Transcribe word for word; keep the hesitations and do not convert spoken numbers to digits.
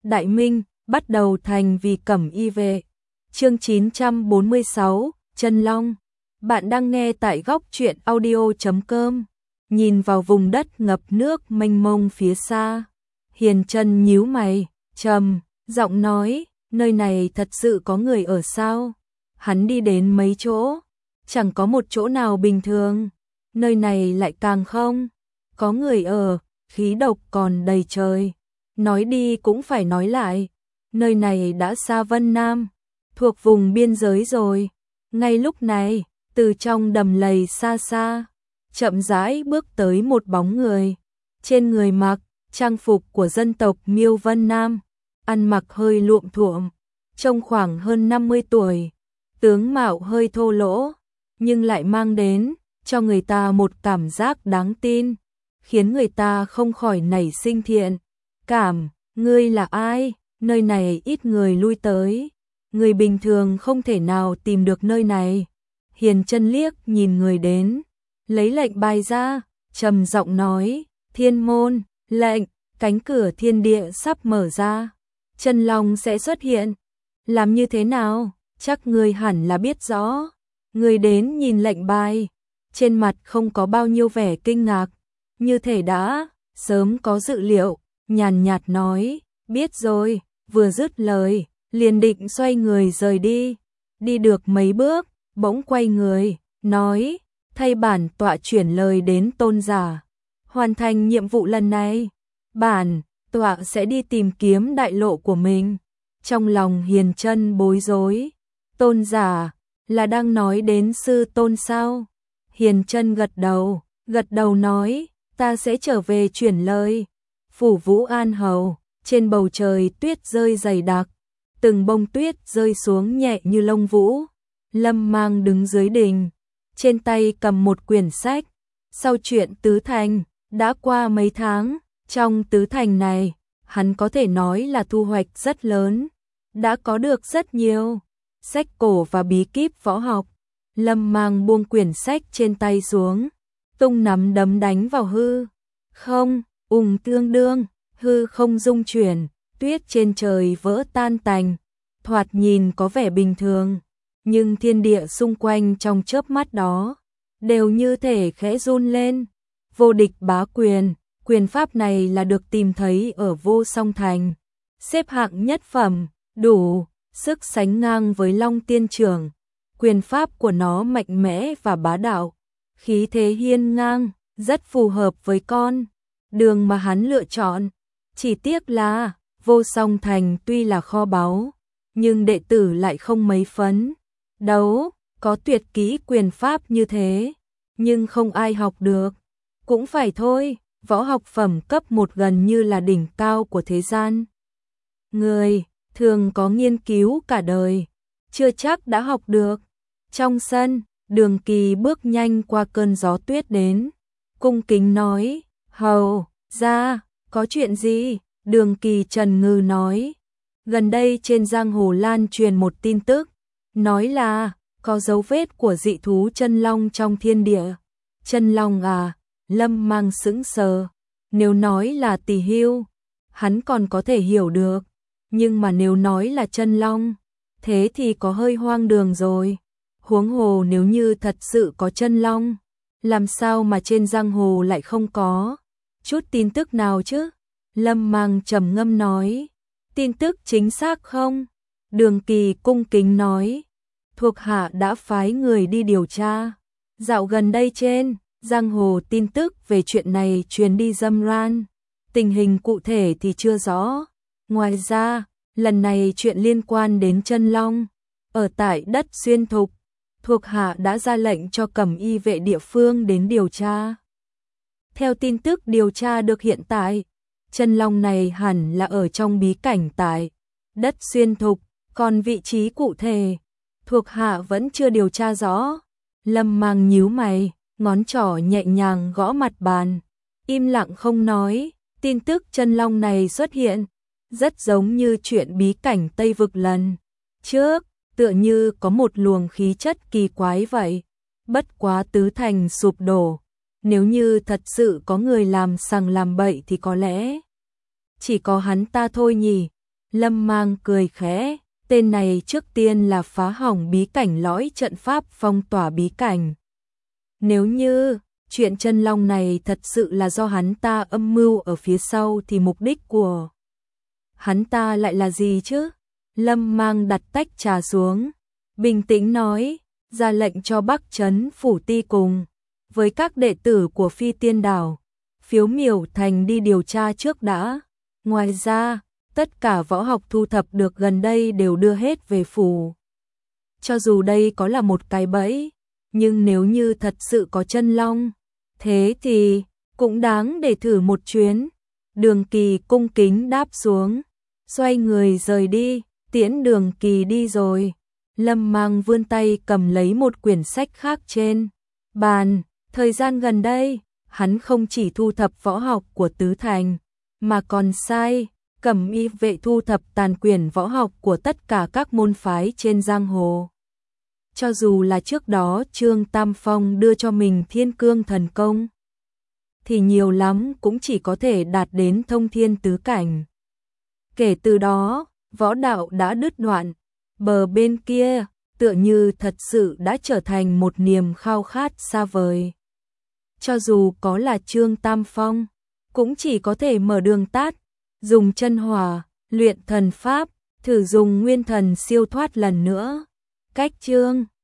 Đại Minh, bắt đầu thành vì cẩm y vệ. Chương chín trăm bốn mươi sáu, Chân Long. Bạn đang nghe tại góc truyện audio chấm com. Nhìn vào vùng đất ngập nước mênh mông phía xa, Hiền Chân nhíu mày, trầm giọng nói, nơi này thật sự có người ở sao? Hắn đi đến mấy chỗ, chẳng có một chỗ nào bình thường, nơi này lại càng không có người ở, khí độc còn đầy trời. Nói đi cũng phải nói lại, nơi này đã xa Vân Nam, thuộc vùng biên giới rồi. Ngay lúc này, từ trong đầm lầy xa xa, chậm rãi bước tới một bóng người. Trên người mặc trang phục của dân tộc Miêu Vân Nam, ăn mặc hơi luộm thuộm, trông khoảng hơn năm mươi tuổi, tướng mạo hơi thô lỗ, nhưng lại mang đến cho người ta một cảm giác đáng tin, khiến người ta không khỏi nảy sinh thiện cảm. Ngươi là ai? Nơi này ít người lui tới, người bình thường không thể nào tìm được nơi này. Hiền Chân liếc nhìn người đến, lấy lệnh bài ra, trầm giọng nói, thiên môn, lệnh, cánh cửa thiên địa sắp mở ra, Chân Long sẽ xuất hiện. Làm như thế nào? Chắc ngươi hẳn là biết rõ. Người đến nhìn lệnh bài, trên mặt không có bao nhiêu vẻ kinh ngạc, như thể đã sớm có dự liệu, nhàn nhạt nói, biết rồi. Vừa dứt lời, liền định xoay người rời đi. Đi được mấy bước, bỗng quay người, nói, thay bản tọa chuyển lời đến tôn giả. Hoàn thành nhiệm vụ lần này, bản tọa sẽ đi tìm kiếm đại lộ của mình. Trong lòng Hiền Chân bối rối, tôn giả là đang nói đến sư tôn sao? Hiền Chân gật đầu, gật đầu nói, ta sẽ trở về chuyển lời. Phủ Vũ An Hầu, trên bầu trời tuyết rơi dày đặc, từng bông tuyết rơi xuống nhẹ như lông vũ. Lâm Mang đứng dưới đình, trên tay cầm một quyển sách. Sau chuyện Tứ Thành, đã qua mấy tháng, trong Tứ Thành này, hắn có thể nói là thu hoạch rất lớn, đã có được rất nhiều sách cổ và bí kíp võ học. Lâm Mang buông quyển sách trên tay xuống, tung nắm đấm đánh vào hư không, ùng tương đương, hư không rung chuyển, tuyết trên trời vỡ tan tành, thoạt nhìn có vẻ bình thường, nhưng thiên địa xung quanh trong chớp mắt đó đều như thể khẽ run lên. Vô địch bá quyền, quyền pháp này là được tìm thấy ở Vô Song Thành, xếp hạng nhất phẩm, đủ sức sánh ngang với Long Tiên Trưởng. Quyền pháp của nó mạnh mẽ và bá đạo, khí thế hiên ngang, rất phù hợp với con đường mà hắn lựa chọn. Chỉ tiếc là Vô Song Thành tuy là kho báu, nhưng đệ tử lại không mấy phấn đấu, có tuyệt kỹ quyền pháp như thế, nhưng không ai học được. Cũng phải thôi, võ học phẩm cấp một gần như là đỉnh cao của thế gian. Người thường có nghiên cứu cả đời, chưa chắc đã học được. Trong sân, Đường Kỳ bước nhanh qua cơn gió tuyết đến, cung kính nói, hầu ra, có chuyện gì? Đường Kỳ trần ngừ nói, gần đây trên giang hồ lan truyền một tin tức, nói là có dấu vết của dị thú chân long trong thiên địa. Chân long à? Lâm Mang sững sờ, nếu nói là tỳ hưu, hắn còn có thể hiểu được, nhưng mà nếu nói là chân long, thế thì có hơi hoang đường rồi. Huống hồ nếu như thật sự có chân long, làm sao mà trên giang hồ lại không có chút tin tức nào chứ? Lâm Mang trầm ngâm nói, tin tức chính xác không? Đường Kỳ cung kính nói, thuộc hạ đã phái người đi điều tra. Dạo gần đây trên giang hồ tin tức về chuyện này truyền đi râm ran, tình hình cụ thể thì chưa rõ. Ngoài ra, lần này chuyện liên quan đến chân long, ở tại đất Xuyên Thục, thuộc hạ đã ra lệnh cho cẩm y vệ địa phương đến điều tra. Theo tin tức điều tra được hiện tại, chân long này hẳn là ở trong bí cảnh tại đất Xuyên Thục, còn vị trí cụ thể, thuộc hạ vẫn chưa điều tra rõ. Lâm Mang nhíu mày, ngón trỏ nhẹ nhàng gõ mặt bàn, im lặng không nói. Tin tức chân long này xuất hiện, rất giống như chuyện bí cảnh Tây Vực lần trước, tựa như có một luồng khí chất kỳ quái vậy. Bất quá Tứ Thành sụp đổ, nếu như thật sự có người làm sằng làm bậy thì có lẽ chỉ có hắn ta thôi nhỉ. Lâm Mang cười khẽ, tên này trước tiên là phá hỏng bí cảnh lõi trận pháp phong tỏa bí cảnh. Nếu như chuyện chân long này thật sự là do hắn ta âm mưu ở phía sau thì mục đích của hắn ta lại là gì chứ? Lâm Mang đặt tách trà xuống, bình tĩnh nói, ra lệnh cho Bắc Trấn Phủ Ti cùng với các đệ tử của Phi Tiên Đảo, Phiếu Miểu Thành đi điều tra trước đã. Ngoài ra, tất cả võ học thu thập được gần đây đều đưa hết về phủ. Cho dù đây có là một cái bẫy, nhưng nếu như thật sự có chân long, thế thì cũng đáng để thử một chuyến. Đường Kỳ cung kính đáp xuống, xoay người rời đi, tiễn Đường Kỳ đi rồi. Lâm Mang vươn tay cầm lấy một quyển sách khác trên bàn. Thời gian gần đây, hắn không chỉ thu thập võ học của Tứ Thành, mà còn sai Cẩm Y vệ thu thập tàn quyển võ học của tất cả các môn phái trên giang hồ. Cho dù là trước đó Trương Tam Phong đưa cho mình Thiên Cương thần công, thì nhiều lắm cũng chỉ có thể đạt đến thông thiên tứ cảnh. Kể từ đó, võ đạo đã đứt đoạn, bờ bên kia tựa như thật sự đã trở thành một niềm khao khát xa vời. Cho dù có là Trương Tam Phong, cũng chỉ có thể mở đường tắt, dùng chân hỏa, luyện thần pháp, thử dùng nguyên thần siêu thoát lần nữa. Cách Trương